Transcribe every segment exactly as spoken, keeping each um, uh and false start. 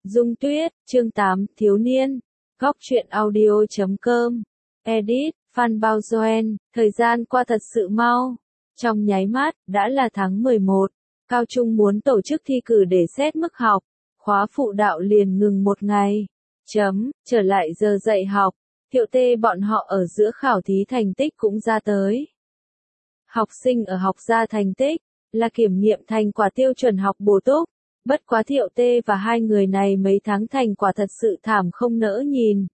Dung Tuyết, chương tám, Thiếu niên. Góc truyện audio chấm com. Edit, Phan Bao Doen. Thời gian qua thật sự mau. Trong nháy mắt, đã là tháng mười một. Cao trung muốn tổ chức thi cử để xét mức học. Khóa phụ đạo liền ngừng một ngày. Chấm, trở lại giờ dạy học. Thiệu tê bọn họ ở giữa khảo thí thành tích cũng ra tới. Học sinh ở học ra thành tích, là kiểm nghiệm thành quả tiêu chuẩn học bổ túc. Bất quá Thiệu tê và hai người này mấy tháng thành quả thật sự thảm không nỡ nhìn.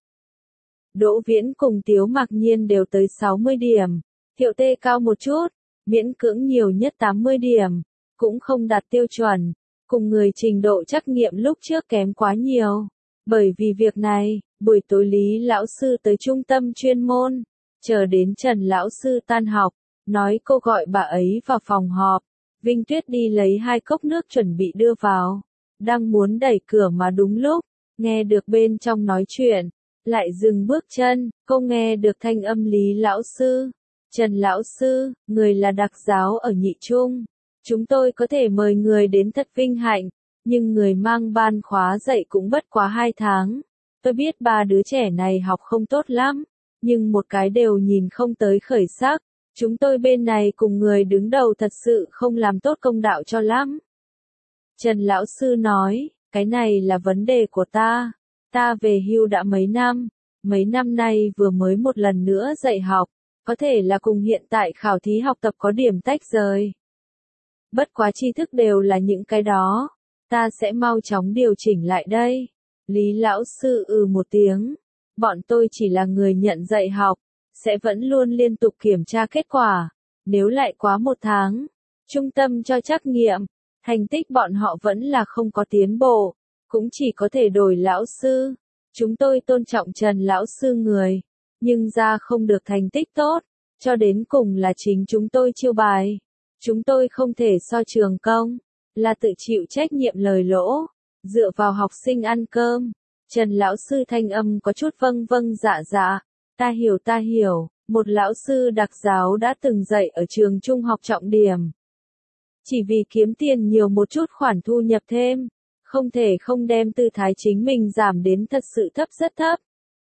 Đỗ Viễn cùng Tiếu Mạc Nhiên đều tới sáu mươi điểm. Thiệu tê cao một chút, miễn cưỡng nhiều nhất tám mươi điểm. Cũng không đạt tiêu chuẩn. Cùng người trình độ trắc nghiệm lúc trước kém quá nhiều. Bởi vì việc này, buổi tối Lý lão sư tới trung tâm chuyên môn. Chờ đến Trần lão sư tan học. Nói cô gọi bà ấy vào phòng họp. Vinh Tuyết đi lấy hai cốc nước chuẩn bị đưa vào. Đang muốn đẩy cửa mà đúng lúc, nghe được bên trong nói chuyện. Lại dừng bước chân, cô nghe được thanh âm Lý lão sư. Trần lão sư, người là đặc giáo ở nhị trung. Chúng tôi có thể mời người đến thật vinh hạnh, nhưng người mang ban khóa dạy cũng bất quá hai tháng. Tôi biết ba đứa trẻ này học không tốt lắm, nhưng một cái đều nhìn không tới khởi sắc. Chúng tôi bên này cùng người đứng đầu thật sự không làm tốt công đạo cho lắm. Trần lão sư nói, cái này là vấn đề của ta. Ta về hưu đã mấy năm, mấy năm nay vừa mới một lần nữa dạy học, có thể là cùng hiện tại khảo thí học tập có điểm tách rời. Bất quá tri thức đều là những cái đó, ta sẽ mau chóng điều chỉnh lại đây. Lý lão sư ừ một tiếng, bọn tôi chỉ là người nhận dạy học, sẽ vẫn luôn liên tục kiểm tra kết quả. Nếu lại quá một tháng, trung tâm cho trắc nghiệm, thành tích bọn họ vẫn là không có tiến bộ, cũng chỉ có thể đổi lão sư. Chúng tôi tôn trọng Trần lão sư người, nhưng ra không được thành tích tốt, cho đến cùng là chính chúng tôi chiêu bài. Chúng tôi không thể so trường công, là tự chịu trách nhiệm lời lỗ, dựa vào học sinh ăn cơm. Trần lão sư thanh âm có chút vâng vâng dạ dạ. Ta hiểu ta hiểu, một lão sư đặc giáo đã từng dạy ở trường trung học trọng điểm. Chỉ vì kiếm tiền nhiều một chút khoản thu nhập thêm, không thể không đem tư thái chính mình giảm đến thật sự thấp rất thấp.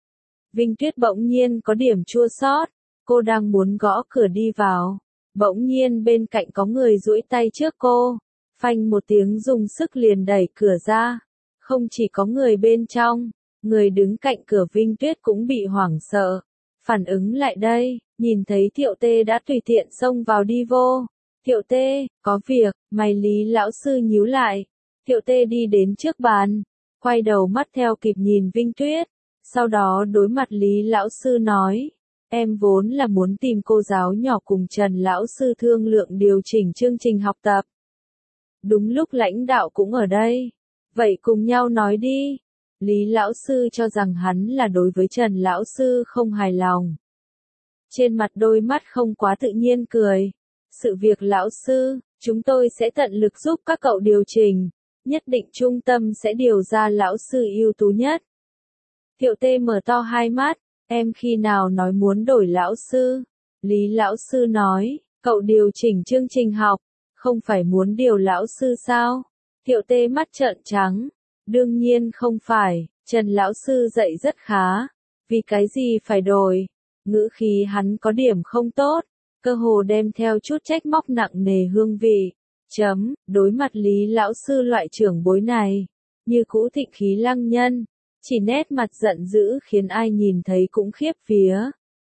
Vinh Tuyết bỗng nhiên có điểm chua xót, cô đang muốn gõ cửa đi vào. Bỗng nhiên bên cạnh có người duỗi tay trước cô, phanh một tiếng dùng sức liền đẩy cửa ra. Không chỉ có người bên trong, người đứng cạnh cửa Vinh Tuyết cũng bị hoảng sợ. Phản ứng lại đây, nhìn thấy Thiệu tê đã tùy tiện xông vào đi vô. Thiệu tê, có việc, mày Lý lão sư nhíu lại. Thiệu tê đi đến trước bàn, quay đầu mắt theo kịp nhìn Vinh Tuyết. Sau đó đối mặt Lý lão sư nói, em vốn là muốn tìm cô giáo nhỏ cùng Trần lão sư thương lượng điều chỉnh chương trình học tập. Đúng lúc lãnh đạo cũng ở đây. Vậy cùng nhau nói đi. Lý lão sư cho rằng hắn là đối với Trần lão sư không hài lòng. Trên mặt đôi mắt không quá tự nhiên cười. Sự việc lão sư, chúng tôi sẽ tận lực giúp các cậu điều chỉnh. Nhất định trung tâm sẽ điều ra lão sư ưu tú nhất. Thiệu tê mở to hai mắt. Em khi nào nói muốn đổi lão sư? Lý lão sư nói, cậu điều chỉnh chương trình học, không phải muốn điều lão sư sao? Thiệu tê mắt trợn trắng. Đương nhiên không phải, Trần lão sư dạy rất khá. Vì cái gì phải đổi? Ngữ khí hắn có điểm không tốt, cơ hồ đem theo chút trách móc nặng nề hương vị. Chấm, đối mặt Lý lão sư loại trưởng bối này, như cũ thịnh khí lăng nhân, chỉ nét mặt giận dữ khiến ai nhìn thấy cũng khiếp vía.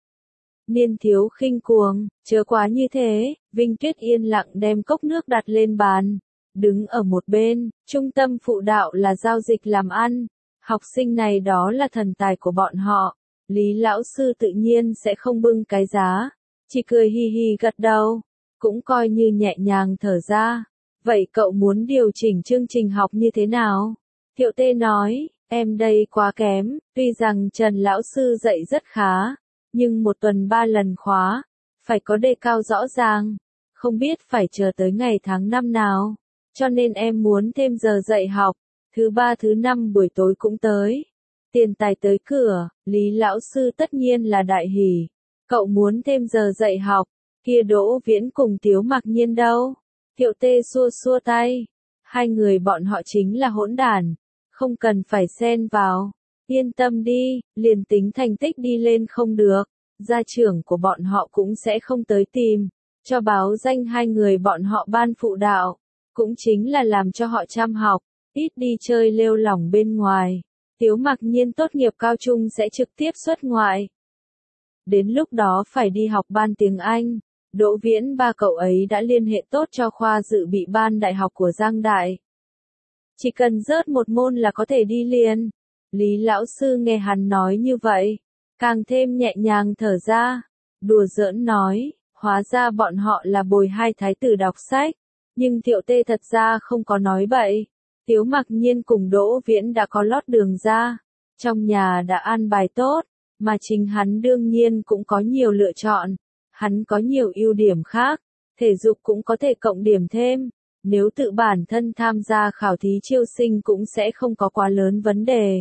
Niên thiếu khinh cuồng, chớ quá như thế. Vinh Tuyết yên lặng đem cốc nước đặt lên bàn. Đứng ở một bên, trung tâm phụ đạo là giao dịch làm ăn. Học sinh này đó là thần tài của bọn họ. Lý lão sư tự nhiên sẽ không bưng cái giá. Chỉ cười hi hi gật đầu. Cũng coi như nhẹ nhàng thở ra. Vậy cậu muốn điều chỉnh chương trình học như thế nào? Thiệu tê nói, em đây quá kém. Tuy rằng Trần lão sư dạy rất khá, nhưng một tuần ba lần khóa, phải có đề cao rõ ràng. Không biết phải chờ tới ngày tháng năm nào. Cho nên em muốn thêm giờ dạy học, thứ ba thứ năm buổi tối cũng tới. Tiền tài tới cửa, Lý lão sư tất nhiên là đại hỉ. Cậu muốn thêm giờ dạy học, kia Đỗ Viễn cùng Tiếu Mạc Nhiên đâu? Thiệu tê xua xua tay. Hai người bọn họ chính là hỗn đản. không cần phải xen vào. Yên tâm đi, liền tính thành tích đi lên không được, gia trưởng của bọn họ cũng sẽ không tới tìm, cho báo danh hai người bọn họ ban phụ đạo, cũng chính là làm cho họ chăm học, ít đi chơi lêu lỏng bên ngoài. Tiếu Mặc Nhiên tốt nghiệp cao trung sẽ trực tiếp xuất ngoại. Đến lúc đó phải đi học ban tiếng Anh. Đỗ Viễn ba cậu ấy đã liên hệ tốt cho khoa dự bị ban đại học của Giang Đại. Chỉ cần rớt một môn là có thể đi liền. Lý lão sư nghe hắn nói như vậy, càng thêm nhẹ nhàng thở ra, đùa giỡn nói, hóa ra bọn họ là bồi hai thái tử đọc sách, nhưng Thiệu Tê thật ra không có nói bậy. Tiếu Mặc Nhiên cùng Đỗ Viễn đã có lót đường ra, trong nhà đã an bài tốt, mà chính hắn đương nhiên cũng có nhiều lựa chọn, hắn có nhiều ưu điểm khác, thể dục cũng có thể cộng điểm thêm, nếu tự bản thân tham gia khảo thí chiêu sinh cũng sẽ không có quá lớn vấn đề.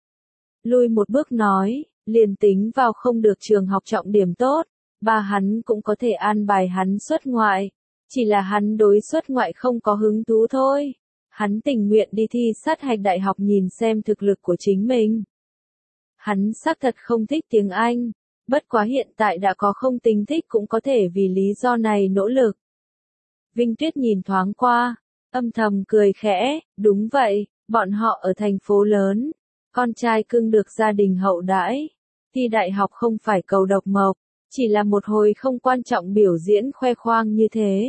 Lui một bước nói, liền tính vào không được trường học trọng điểm tốt, ba hắn cũng có thể an bài hắn xuất ngoại, chỉ là hắn đối xuất ngoại không có hứng thú thôi. Hắn tình nguyện đi thi sát hạch đại học nhìn xem thực lực của chính mình. Hắn xác thật không thích tiếng Anh, bất quá hiện tại đã có không tính thích cũng có thể vì lý do này nỗ lực. Vinh Tuyết nhìn thoáng qua, âm thầm cười khẽ, đúng vậy, bọn họ ở thành phố lớn, con trai cưng được gia đình hậu đãi, thi đại học không phải cầu độc mộc, chỉ là một hồi không quan trọng biểu diễn khoe khoang như thế.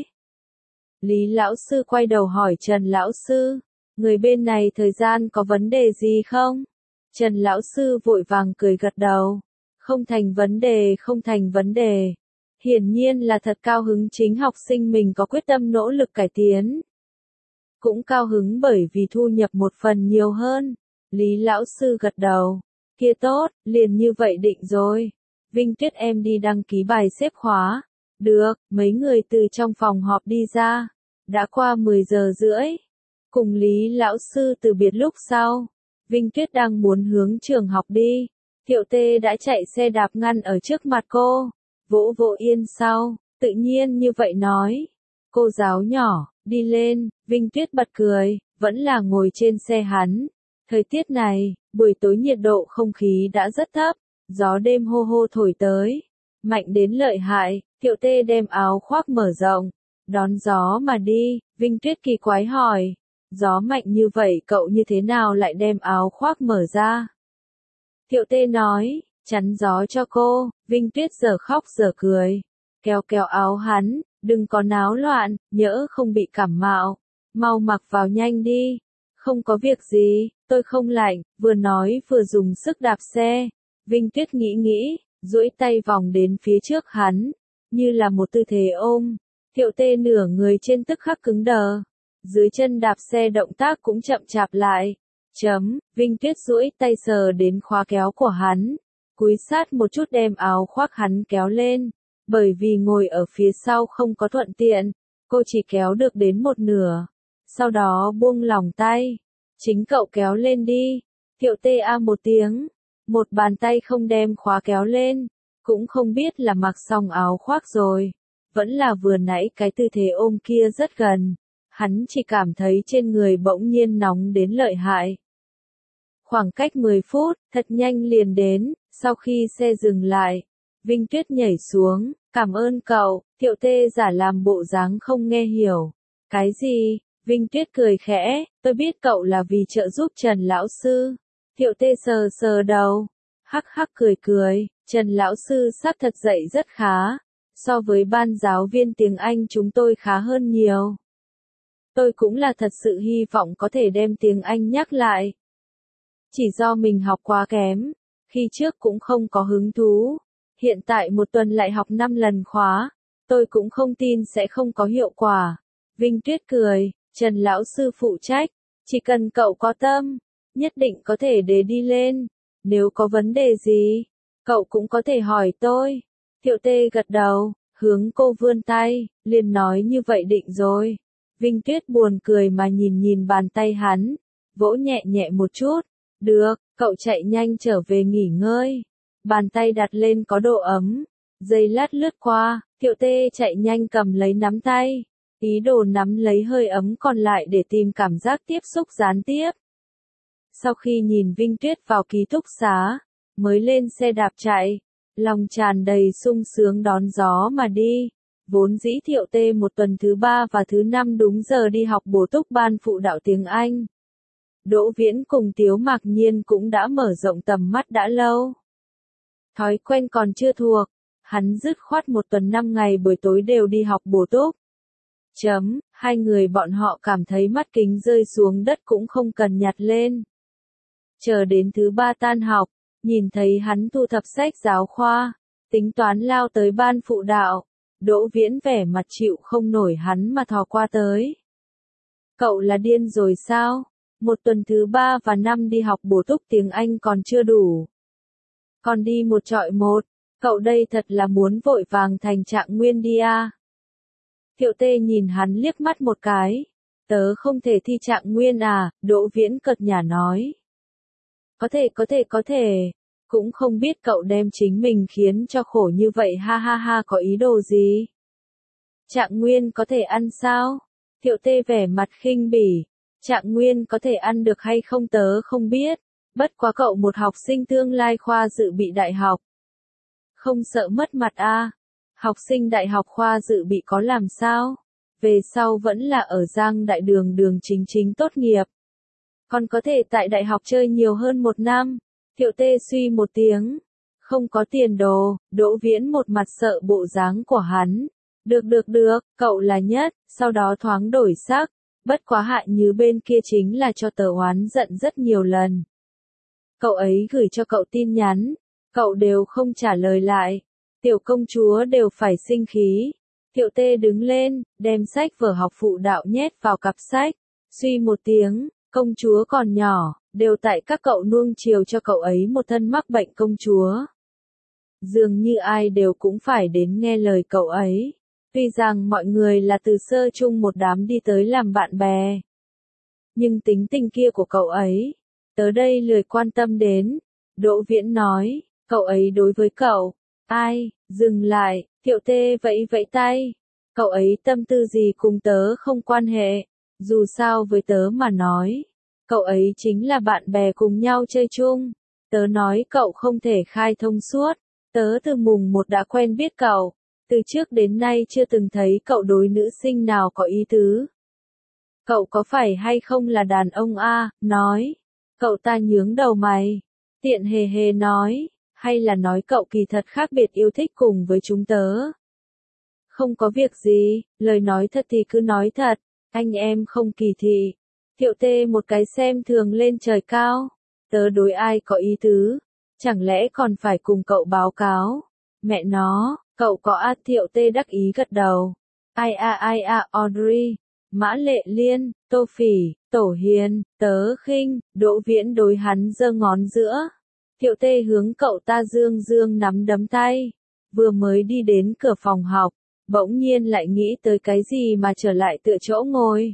Lý lão sư quay đầu hỏi Trần lão sư, người bên này thời gian có vấn đề gì không? Trần lão sư vội vàng cười gật đầu, không thành vấn đề không thành vấn đề. Hiển nhiên là thật cao hứng chính học sinh mình có quyết tâm nỗ lực cải tiến. Cũng cao hứng bởi vì thu nhập một phần nhiều hơn. Lý lão sư gật đầu, kia tốt, liền như vậy định rồi. Vinh Tuyết em đi đăng ký bài xếp khóa. Được, mấy người từ trong phòng họp đi ra. Đã qua mười giờ rưỡi. Cùng Lý lão sư từ biệt lúc sau. Vinh Tuyết đang muốn hướng trường học đi. Thiệu Tê đã chạy xe đạp ngăn ở trước mặt cô. Vỗ vỗ yên sau, tự nhiên như vậy nói. Cô giáo nhỏ, đi lên, Vinh Tuyết bật cười, vẫn là ngồi trên xe hắn. Thời tiết này, buổi tối nhiệt độ không khí đã rất thấp, gió đêm hô hô thổi tới. Mạnh đến lợi hại, Thiệu Tê đem áo khoác mở rộng, đón gió mà đi, Vinh Tuyết kỳ quái hỏi. Gió mạnh như vậy cậu như thế nào lại đem áo khoác mở ra? Thiệu Tê nói, chắn gió cho cô, Vinh Tuyết giờ khóc giờ cười. Kéo kéo áo hắn, đừng có náo loạn, nhỡ không bị cảm mạo. Mau mặc vào nhanh đi. Không có việc gì, tôi không lạnh, vừa nói vừa dùng sức đạp xe. Vinh Tuyết nghĩ nghĩ, duỗi tay vòng đến phía trước hắn, như là một tư thế ôm. Thiệu Tê nửa người trên tức khắc cứng đờ. Dưới chân đạp xe động tác cũng chậm chạp lại. Chấm, Vinh Tuyết duỗi tay sờ đến khóa kéo của hắn. Cúi sát một chút đem áo khoác hắn kéo lên. Bởi vì ngồi ở phía sau không có thuận tiện, cô chỉ kéo được đến một nửa. Sau đó buông lỏng tay. Chính cậu kéo lên đi. Thiệu Tê a một tiếng. Một bàn tay không đem khóa kéo lên. Cũng không biết là mặc xong áo khoác rồi. Vẫn là vừa nãy cái tư thế ôm kia rất gần. Hắn chỉ cảm thấy trên người bỗng nhiên nóng đến lợi hại. Khoảng cách mười phút, thật nhanh liền đến, sau khi xe dừng lại. Vinh Tuyết nhảy xuống, cảm ơn cậu, Thiệu Tê giả làm bộ dáng không nghe hiểu. Cái gì? Vinh Tuyết cười khẽ, tôi biết cậu là vì trợ giúp Trần lão sư. Thiệu Tê sờ sờ đầu, hắc hắc cười cười, Trần lão sư xác thật dạy rất khá. So với ban giáo viên tiếng Anh chúng tôi khá hơn nhiều. Tôi cũng là thật sự hy vọng có thể đem tiếng Anh nhắc lại. Chỉ do mình học quá kém, khi trước cũng không có hứng thú. Hiện tại một tuần lại học năm lần khóa, tôi cũng không tin sẽ không có hiệu quả. Vinh Tuyết cười, Trần lão sư phụ trách, chỉ cần cậu có tâm, nhất định có thể để đi lên. Nếu có vấn đề gì, cậu cũng có thể hỏi tôi. Thiệu Tê gật đầu, hướng cô vươn tay, liền nói như vậy định rồi. Vinh Tuyết buồn cười mà nhìn nhìn bàn tay hắn, vỗ nhẹ nhẹ một chút. Được, cậu chạy nhanh trở về nghỉ ngơi. Bàn tay đặt lên có độ ấm. Giây lát lướt qua, Thiệu Tê chạy nhanh cầm lấy nắm tay. Ý đồ nắm lấy hơi ấm còn lại để tìm cảm giác tiếp xúc gián tiếp. Sau khi nhìn Vinh Tuyết vào ký túc xá, mới lên xe đạp chạy, lòng tràn đầy sung sướng đón gió mà đi. Vốn dĩ Thiệu Tê một tuần thứ ba và thứ năm đúng giờ đi học bổ túc ban phụ đạo tiếng Anh. Đỗ Viễn cùng Tiếu Mạc Nhiên cũng đã mở rộng tầm mắt đã lâu. Thói quen còn chưa thuộc, hắn dứt khoát một tuần năm ngày buổi tối đều đi học bổ túc. Chấm, hai người bọn họ cảm thấy mắt kính rơi xuống đất cũng không cần nhặt lên. Chờ đến thứ ba tan học, nhìn thấy hắn thu thập sách giáo khoa, tính toán lao tới ban phụ đạo, Đỗ Viễn vẻ mặt chịu không nổi hắn mà thò qua tới. Cậu là điên rồi sao? Một tuần thứ ba và năm đi học bổ túc tiếng Anh còn chưa đủ. Còn đi một trọi một, cậu đây thật là muốn vội vàng thành Trạng Nguyên đi à? Thiệu Tê nhìn hắn liếc mắt một cái. Tớ không thể thi Trạng Nguyên à, Đỗ Viễn cợt nhả nói. Có thể có thể có thể, cũng không biết cậu đem chính mình khiến cho khổ như vậy ha ha ha có ý đồ gì. Trạng Nguyên có thể ăn sao? Thiệu Tê vẻ mặt khinh bỉ. Trạng Nguyên có thể ăn được hay không tớ không biết, bất quá cậu một học sinh tương lai khoa dự bị đại học. Không sợ mất mặt à? Học sinh đại học khoa dự bị có làm sao? Về sau vẫn là ở Giang Đại Đường đường chính chính tốt nghiệp. Còn có thể tại đại học chơi nhiều hơn một năm. Thiệu Tê suy một tiếng. Không có tiền đồ, Đỗ Viễn một mặt sợ bộ dáng của hắn. Được được được, cậu là nhất, sau đó thoáng đổi sắc. Bất quá Hạ Như bên kia chính là cho tớ oán giận rất nhiều lần. Cậu ấy gửi cho cậu tin nhắn, cậu đều không trả lời lại. Tiểu công chúa đều phải sinh khí. Thiệu Tê đứng lên, đem sách vở học phụ đạo nhét vào cặp sách. Suy một tiếng, công chúa còn nhỏ, đều tại các cậu nuông chiều cho cậu ấy một thân mắc bệnh công chúa. Dường như ai đều cũng phải đến nghe lời cậu ấy. Tuy rằng mọi người là từ sơ chung một đám đi tới làm bạn bè. Nhưng tính tình kia của cậu ấy, tớ đây lười quan tâm đến. Đỗ Viễn nói, cậu ấy đối với cậu, ai, dừng lại, Thiệu Tê vẫy vẫy tay. Cậu ấy tâm tư gì cùng tớ không quan hệ, dù sao với tớ mà nói. Cậu ấy chính là bạn bè cùng nhau chơi chung. Tớ nói cậu không thể khai thông suốt, tớ từ mùng một đã quen biết cậu. Từ trước đến nay chưa từng thấy cậu đối nữ sinh nào có ý tứ. Cậu có phải hay không là đàn ông a? Nói. Cậu ta nhướng đầu mày. Tiện hề hề nói. Hay là nói cậu kỳ thật khác biệt yêu thích cùng với chúng tớ? Không có việc gì, lời nói thật thì cứ nói thật. Anh em không kỳ thị. Thiệu Tê một cái xem thường lên trời cao. Tớ đối ai có ý tứ? Chẳng lẽ còn phải cùng cậu báo cáo? Mẹ nó. Cậu có a? Thiệu Tê đắc ý gật đầu. Ai a ai a Audrey, Mã Lệ Liên, Tô Phỉ, Tổ Hiền, tớ khinh, Đỗ Viễn đối hắn giơ ngón giữa. Thiệu Tê hướng cậu ta dương dương nắm đấm tay. Vừa mới đi đến cửa phòng học, bỗng nhiên lại nghĩ tới cái gì mà trở lại tựa chỗ ngồi.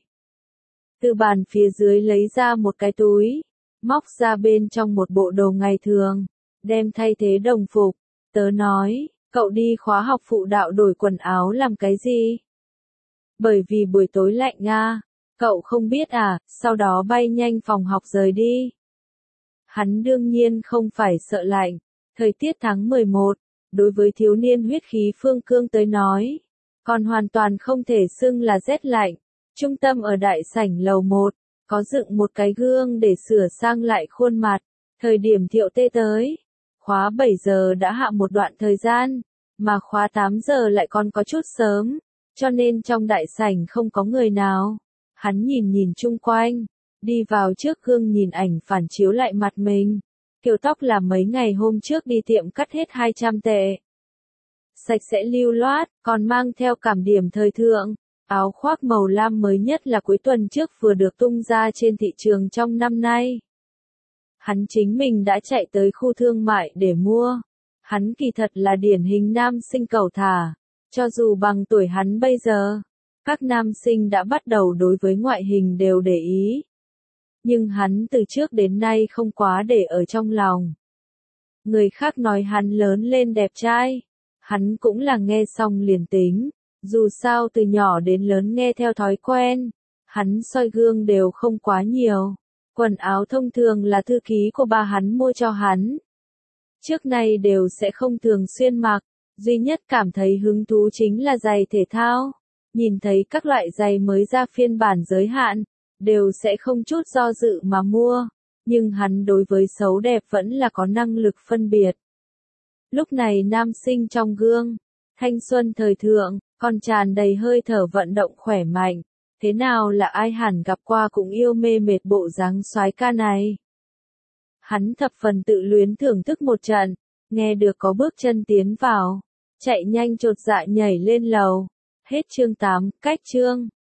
Từ bàn phía dưới lấy ra một cái túi, móc ra bên trong một bộ đồ ngày thường, đem thay thế đồng phục. Tớ nói. Cậu đi khóa học phụ đạo đổi quần áo làm cái gì? Bởi vì buổi tối lạnh nga, cậu không biết à, sau đó bay nhanh phòng học rời đi. Hắn đương nhiên không phải sợ lạnh, thời tiết tháng mười một, đối với thiếu niên huyết khí phương cương tới nói, còn hoàn toàn không thể xưng là rét lạnh. Trung tâm ở đại sảnh lầu một, có dựng một cái gương để sửa sang lại khuôn mặt, thời điểm Thiệu Tê tới. Khóa bảy giờ đã hạ một đoạn thời gian, mà khóa tám giờ lại còn có chút sớm, cho nên trong đại sảnh không có người nào. Hắn nhìn nhìn chung quanh, đi vào trước gương nhìn ảnh phản chiếu lại mặt mình. Kiểu tóc là mấy ngày hôm trước đi tiệm cắt hết hai trăm tệ. Sạch sẽ lưu loát, còn mang theo cảm điểm thời thượng. Áo khoác màu lam mới nhất là cuối tuần trước vừa được tung ra trên thị trường trong năm nay. Hắn chính mình đã chạy tới khu thương mại để mua. Hắn kỳ thật là điển hình nam sinh cầu thả. Cho dù bằng tuổi hắn bây giờ, các nam sinh đã bắt đầu đối với ngoại hình đều để ý. Nhưng hắn từ trước đến nay không quá để ở trong lòng. Người khác nói hắn lớn lên đẹp trai. Hắn cũng là nghe xong liền tính. Dù sao từ nhỏ đến lớn nghe theo thói quen. Hắn soi gương đều không quá nhiều. Quần áo thông thường là thư ký của ba hắn mua cho hắn. Trước nay đều sẽ không thường xuyên mặc, duy nhất cảm thấy hứng thú chính là giày thể thao. Nhìn thấy các loại giày mới ra phiên bản giới hạn, đều sẽ không chút do dự mà mua, nhưng hắn đối với xấu đẹp vẫn là có năng lực phân biệt. Lúc này nam sinh trong gương, thanh xuân thời thượng, còn tràn đầy hơi thở vận động khỏe mạnh, thế nào là ai hẳn gặp qua cũng yêu mê mệt bộ dáng soái ca này. Hắn thập phần tự luyến thưởng thức một trận, nghe được có bước chân tiến vào, chạy nhanh chột dạ nhảy lên lầu. Hết chương tám, cách chương.